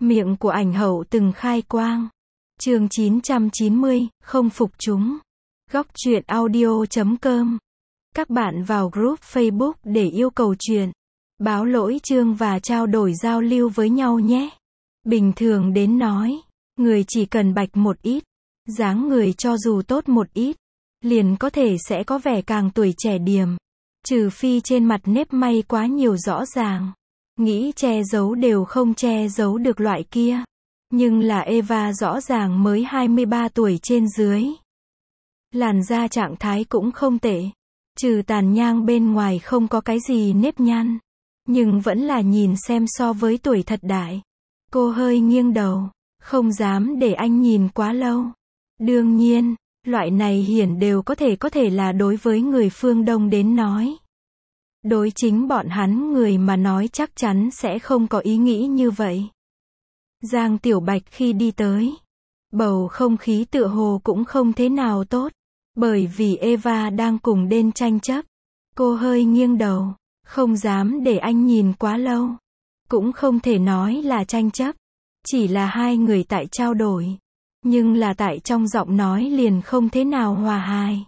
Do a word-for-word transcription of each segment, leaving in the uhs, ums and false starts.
Miệng của ảnh hậu từng khai quang. Chương chín trăm chín mươi, không phục chúng. Góc truyện audio chấm com. Các bạn vào group Facebook để yêu cầu chuyện, báo lỗi chương và trao đổi giao lưu với nhau nhé. Bình thường đến nói, người chỉ cần bạch một ít, dáng người cho dù tốt một ít, liền có thể sẽ có vẻ càng tuổi trẻ điềm. Trừ phi trên mặt nếp may quá nhiều rõ ràng. Nghĩ che giấu đều không che giấu được loại kia. Nhưng là Eva rõ ràng mới hai mươi ba tuổi trên dưới. Làn da trạng thái cũng không tệ. Trừ tàn nhang bên ngoài không có cái gì nếp nhăn. Nhưng vẫn là nhìn xem so với tuổi thật đại. Cô hơi nghiêng đầu. Không dám để anh nhìn quá lâu. Đương nhiên, loại này hiển đều có thể có thể là đối với người phương Đông đến nói. Đối chính bọn hắn người mà nói chắc chắn sẽ không có ý nghĩ như vậy. Giang Tiểu Bạch khi đi tới, bầu không khí tựa hồ cũng không thế nào tốt, bởi vì Eva đang cùng đến tranh chấp. Cô hơi nghiêng đầu, không dám để anh nhìn quá lâu. Cũng không thể nói là tranh chấp, chỉ là hai người tại trao đổi. Nhưng là tại trong giọng nói liền không thế nào hòa hài.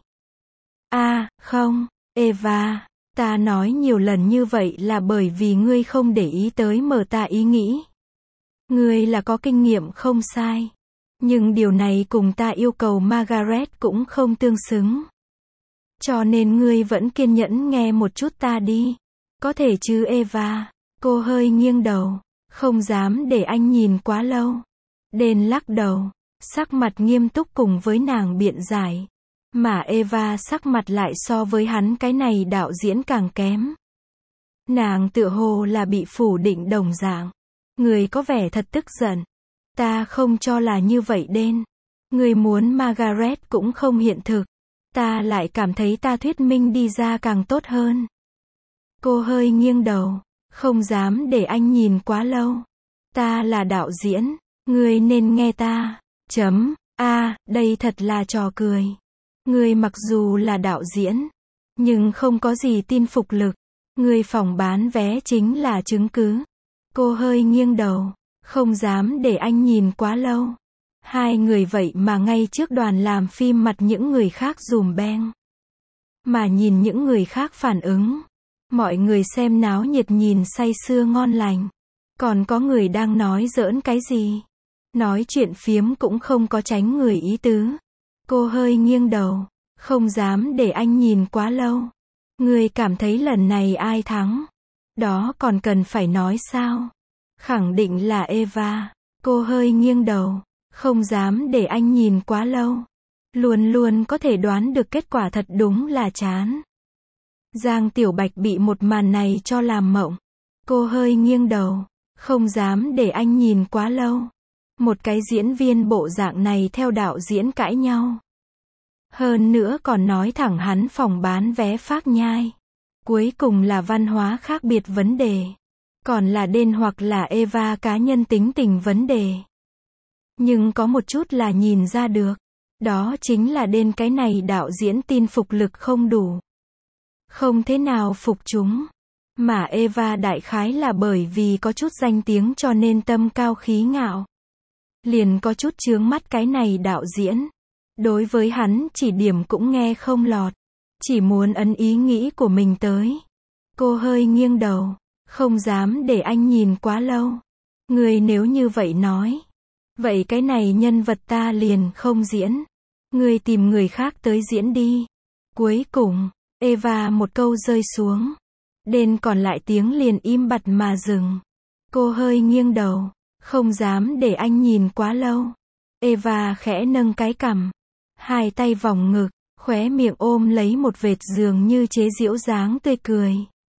À, không, Eva. Ta nói nhiều lần như vậy là bởi vì ngươi không để ý tới mở ta ý nghĩ. Ngươi là có kinh nghiệm không sai. Nhưng điều này cùng ta yêu cầu Margaret cũng không tương xứng. Cho nên ngươi vẫn kiên nhẫn nghe một chút ta đi. Có thể chứ Eva. Cô hơi nghiêng đầu. Không dám để anh nhìn quá lâu. Đền lắc đầu. Sắc mặt nghiêm túc cùng với nàng biện giải. Mà Eva sắc mặt lại so với hắn cái này đạo diễn càng kém. Nàng tựa hồ là bị phủ định đồng dạng. Người có vẻ thật tức giận. Ta không cho là như vậy đen. Người muốn Margaret cũng không hiện thực. Ta lại cảm thấy ta thuyết minh đi ra càng tốt hơn. Cô hơi nghiêng đầu. Không dám để anh nhìn quá lâu. Ta là đạo diễn. Người nên nghe ta. Chấm. A, à, đây thật là trò cười. Ngươi mặc dù là đạo diễn, nhưng không có gì tin phục lực. Ngươi phỏng bán vé chính là chứng cứ. Cô hơi nghiêng đầu, không dám để anh nhìn quá lâu. Hai người vậy mà ngay trước đoàn làm phim mặt những người khác dùm beng. Mà nhìn những người khác phản ứng. Mọi người xem náo nhiệt nhìn say sưa ngon lành. Còn có người đang nói giỡn cái gì. Nói chuyện phiếm cũng không có tránh người ý tứ. Cô hơi nghiêng đầu, không dám để anh nhìn quá lâu. Ngươi cảm thấy lần này ai thắng? Đó còn cần phải nói sao? Khẳng định là Eva. Cô hơi nghiêng đầu, không dám để anh nhìn quá lâu. Luôn luôn có thể đoán được kết quả thật đúng là chán. Giang Tiểu Bạch bị một màn này cho làm mộng. Cô hơi nghiêng đầu, không dám để anh nhìn quá lâu. Một cái diễn viên bộ dạng này theo đạo diễn cãi nhau. Hơn nữa còn nói thẳng hắn phòng bán vé phác nhai. Cuối cùng là văn hóa khác biệt vấn đề. Còn là đen hoặc là Eva cá nhân tính tình vấn đề. Nhưng có một chút là nhìn ra được. Đó chính là đen cái này đạo diễn tin phục lực không đủ. Không thế nào phục chúng. Mà Eva đại khái là bởi vì có chút danh tiếng cho nên tâm cao khí ngạo. Liền có chút chướng mắt cái này đạo diễn. Đối với hắn chỉ điểm cũng nghe không lọt. Chỉ muốn ấn ý nghĩ của mình tới. Cô hơi nghiêng đầu. Không dám để anh nhìn quá lâu. Người nếu như vậy nói. Vậy cái này nhân vật ta liền không diễn. Người tìm người khác tới diễn đi. Cuối cùng, Eva một câu rơi xuống. Đến còn lại tiếng liền im bặt mà dừng. Cô hơi nghiêng đầu. Không dám để anh nhìn quá lâu. Eva khẽ nâng cái cằm. Hai tay vòng ngực, khóe miệng ôm lấy một vệt dường như chế giễu dáng tươi cười.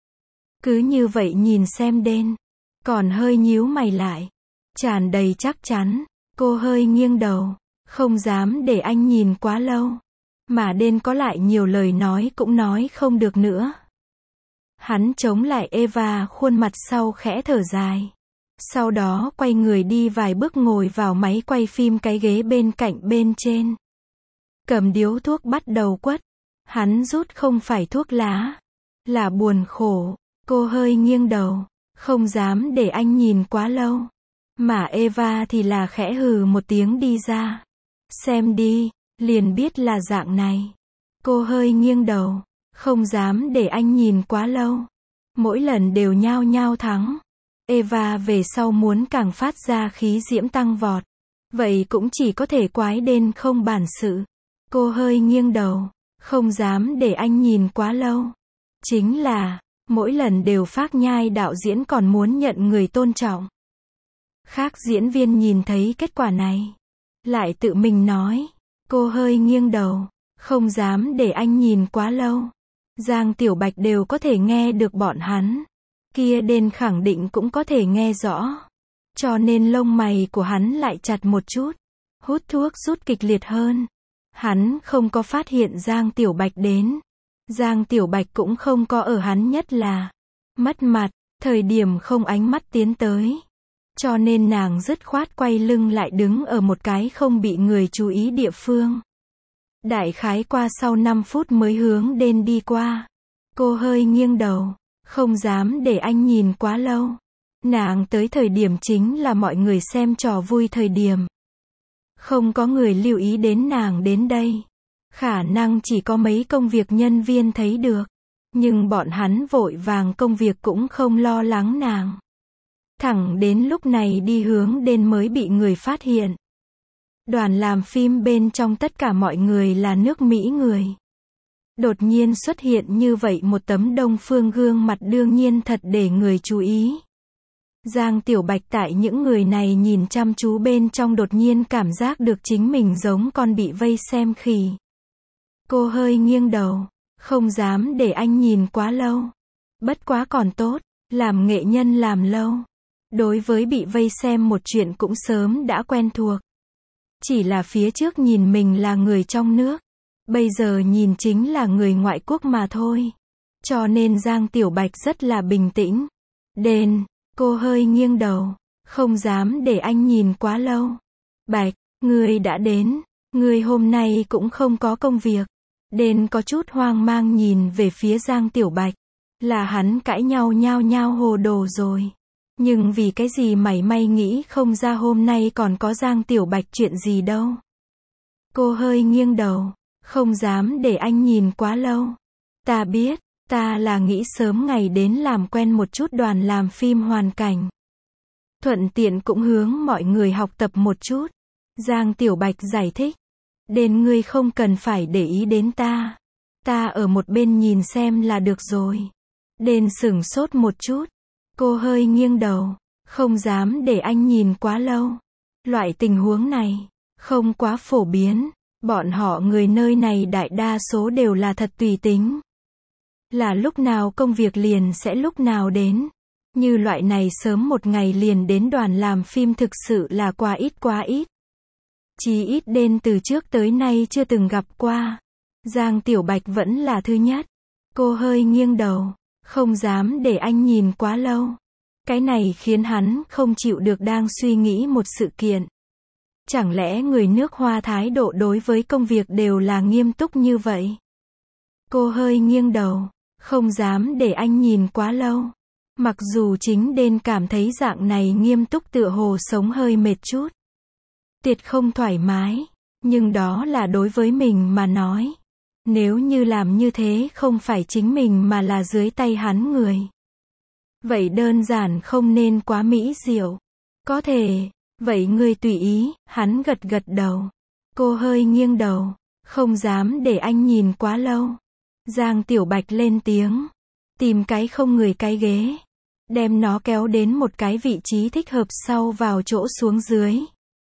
Cứ như vậy nhìn xem đen. Còn hơi nhíu mày lại. Tràn đầy chắc chắn. Cô hơi nghiêng đầu. Không dám để anh nhìn quá lâu. Mà đen có lại nhiều lời nói cũng nói không được nữa. Hắn chống lại Eva khuôn mặt sau khẽ thở dài. Sau đó quay người đi vài bước ngồi vào máy quay phim cái ghế bên cạnh bên trên. Cầm điếu thuốc bắt đầu quất. Hắn rút không phải thuốc lá. Là buồn khổ. Cô hơi nghiêng đầu. Không dám để anh nhìn quá lâu. Mà Eva thì là khẽ hừ một tiếng đi ra. Xem đi, liền biết là dạng này. Cô hơi nghiêng đầu, không dám để anh nhìn quá lâu. Mỗi lần đều nhao nhao thắng. Eva về sau muốn càng phát ra khí diễm tăng vọt. Vậy cũng chỉ có thể quái đen không bản sự. Cô hơi nghiêng đầu, không dám để anh nhìn quá lâu. Chính là, mỗi lần đều phác nhai đạo diễn còn muốn nhận người tôn trọng. Khác diễn viên nhìn thấy kết quả này, lại tự mình nói. Cô hơi nghiêng đầu, không dám để anh nhìn quá lâu. Giang Tiểu Bạch đều có thể nghe được bọn hắn. Kia đen khẳng định cũng có thể nghe rõ. Cho nên lông mày của hắn lại chặt một chút. Hút thuốc rút kịch liệt hơn. Hắn không có phát hiện Giang Tiểu Bạch đến. Giang Tiểu Bạch cũng không có ở hắn nhất là mất mặt, thời điểm không ánh mắt tiến tới. Cho nên nàng dứt khoát quay lưng lại đứng ở một cái không bị người chú ý địa phương. Đại khái qua sau năm phút mới hướng đen đi qua. Cô hơi nghiêng đầu, không dám để anh nhìn quá lâu. Nàng tới thời điểm chính là mọi người xem trò vui thời điểm. Không có người lưu ý đến nàng đến đây. Khả năng chỉ có mấy công việc nhân viên thấy được. Nhưng bọn hắn vội vàng công việc cũng không lo lắng nàng. Thẳng đến lúc này đi hướng đen mới bị người phát hiện. Đoàn làm phim bên trong tất cả mọi người là nước Mỹ người. Đột nhiên xuất hiện như vậy một tấm đông phương gương mặt đương nhiên thật để người chú ý. Giang Tiểu Bạch tại những người này nhìn chăm chú bên trong đột nhiên cảm giác được chính mình giống con bị vây xem khỉ. Cô hơi nghiêng đầu, không dám để anh nhìn quá lâu. Bất quá còn tốt, làm nghệ nhân làm lâu. Đối với bị vây xem một chuyện cũng sớm đã quen thuộc. Chỉ là phía trước nhìn mình là người trong nước. Bây giờ nhìn chính là người ngoại quốc mà thôi. Cho nên Giang Tiểu Bạch rất là bình tĩnh. Đen, cô hơi nghiêng đầu, không dám để anh nhìn quá lâu. Bạch, ngươi đã đến, ngươi hôm nay cũng không có công việc. Đen có chút hoang mang nhìn về phía Giang Tiểu Bạch. Là hắn cãi nhau nhao nhao hồ đồ rồi. Nhưng vì cái gì mảy may nghĩ không ra hôm nay còn có Giang Tiểu Bạch chuyện gì đâu. Cô hơi nghiêng đầu, không dám để anh nhìn quá lâu. Ta biết, ta là nghĩ sớm ngày đến làm quen một chút đoàn làm phim hoàn cảnh. Thuận tiện cũng hướng mọi người học tập một chút. Giang Tiểu Bạch giải thích. Đến ngươi không cần phải để ý đến ta. Ta ở một bên nhìn xem là được rồi. Đen sửng sốt một chút. Cô hơi nghiêng đầu, không dám để anh nhìn quá lâu. Loại tình huống này, không quá phổ biến. Bọn họ người nơi này đại đa số đều là thật tùy tính. Là lúc nào công việc liền sẽ lúc nào đến. Như loại này sớm một ngày liền đến đoàn làm phim thực sự là quá ít quá ít. Chí ít đen từ trước tới nay chưa từng gặp qua. Giang Tiểu Bạch vẫn là thứ nhất. Cô hơi nghiêng đầu, không dám để anh nhìn quá lâu. Cái này khiến hắn không chịu được đang suy nghĩ một sự kiện. Chẳng lẽ người nước Hoa thái độ đối với công việc đều là nghiêm túc như vậy? Cô hơi nghiêng đầu, không dám để anh nhìn quá lâu. Mặc dù chính đen cảm thấy dạng này nghiêm túc tựa hồ sống hơi mệt chút. Tuyệt không thoải mái, nhưng đó là đối với mình mà nói. Nếu như làm như thế không phải chính mình mà là dưới tay hắn người. Vậy đơn giản không nên quá mỹ diệu. Có thể, vậy ngươi tùy ý, hắn gật gật đầu. Cô hơi nghiêng đầu, không dám để anh nhìn quá lâu. Giang Tiểu Bạch lên tiếng. Tìm cái không người cái ghế. Đem nó kéo đến một cái vị trí thích hợp sau vào chỗ xuống dưới.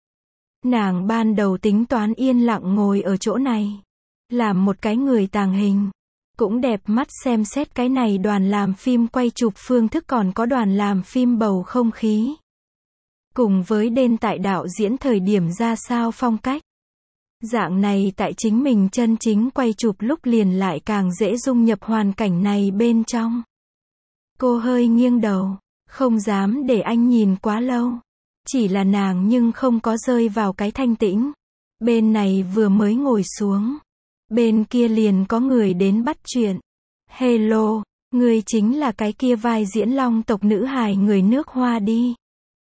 Nàng ban đầu tính toán yên lặng ngồi ở chỗ này. Làm một cái người tàng hình. Cũng đẹp mắt xem xét cái này đoàn làm phim quay chụp phương thức còn có đoàn làm phim bầu không khí. Cùng với đen tại đạo diễn thời điểm ra sao phong cách. Dạng này tại chính mình chân chính quay chụp lúc liền lại càng dễ dung nhập hoàn cảnh này bên trong. Cô hơi nghiêng đầu, không dám để anh nhìn quá lâu. Chỉ là nàng nhưng không có rơi vào cái thanh tĩnh. Bên này vừa mới ngồi xuống. Bên kia liền có người đến bắt chuyện. Hello, người chính là cái kia vai diễn Long tộc nữ hài người nước Hoa đi.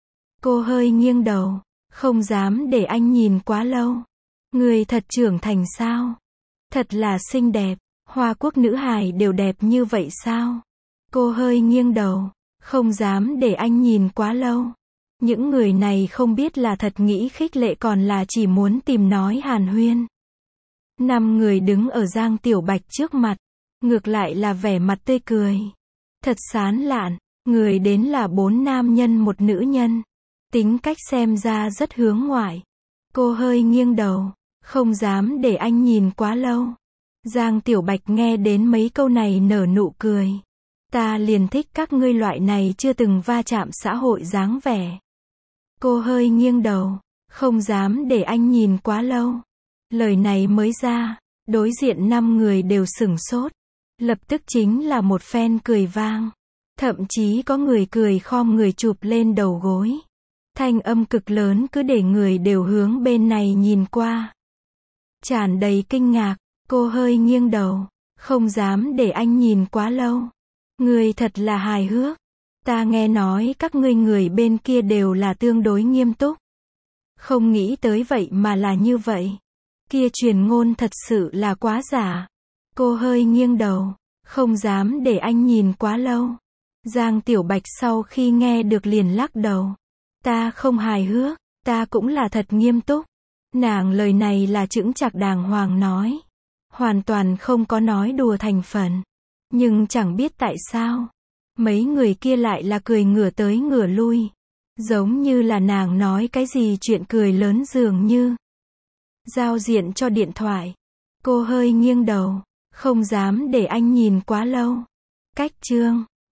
Cô hơi nghiêng đầu. Không dám để anh nhìn quá lâu. Người thật trưởng thành sao? Thật là xinh đẹp. Hoa quốc nữ hài đều đẹp như vậy sao? Cô hơi nghiêng đầu. Không dám để anh nhìn quá lâu. Những người này không biết là thật nghĩ khích lệ còn là chỉ muốn tìm nói hàn huyên. Năm người đứng ở Giang Tiểu Bạch trước mặt. Ngược lại là vẻ mặt tươi cười. Thật sán lạn. Người đến là bốn nam nhân một nữ nhân. Tính cách xem ra rất hướng ngoại. Cô hơi nghiêng đầu. Không dám để anh nhìn quá lâu. Giang Tiểu Bạch nghe đến mấy câu này nở nụ cười. Ta liền thích các ngươi loại này chưa từng va chạm xã hội dáng vẻ. Cô hơi nghiêng đầu. Không dám để anh nhìn quá lâu. Lời này mới ra. Đối diện năm người đều sửng sốt. Lập tức chính là một phen cười vang. Thậm chí có người cười khom người chụp lên đầu gối. Thanh âm cực lớn cứ để người đều hướng bên này nhìn qua. Tràn đầy kinh ngạc. Cô hơi nghiêng đầu. Không dám để anh nhìn quá lâu. Người thật là hài hước. Ta nghe nói các ngươi người bên kia đều là tương đối nghiêm túc. Không nghĩ tới vậy mà là như vậy. Kia truyền ngôn thật sự là quá giả. Cô hơi nghiêng đầu. Không dám để anh nhìn quá lâu. Giang Tiểu Bạch sau khi nghe được liền lắc đầu. Ta không hài hước. Ta cũng là thật nghiêm túc. Nàng lời này là chững chạc đàng hoàng nói. Hoàn toàn không có nói đùa thành phần. Nhưng chẳng biết tại sao. Mấy người kia lại là cười ngửa tới ngửa lui. Giống như là nàng nói cái gì chuyện cười lớn dường như. Giao diện cho điện thoại. Cô hơi nghiêng đầu. Không dám để anh nhìn quá lâu. Cách chương.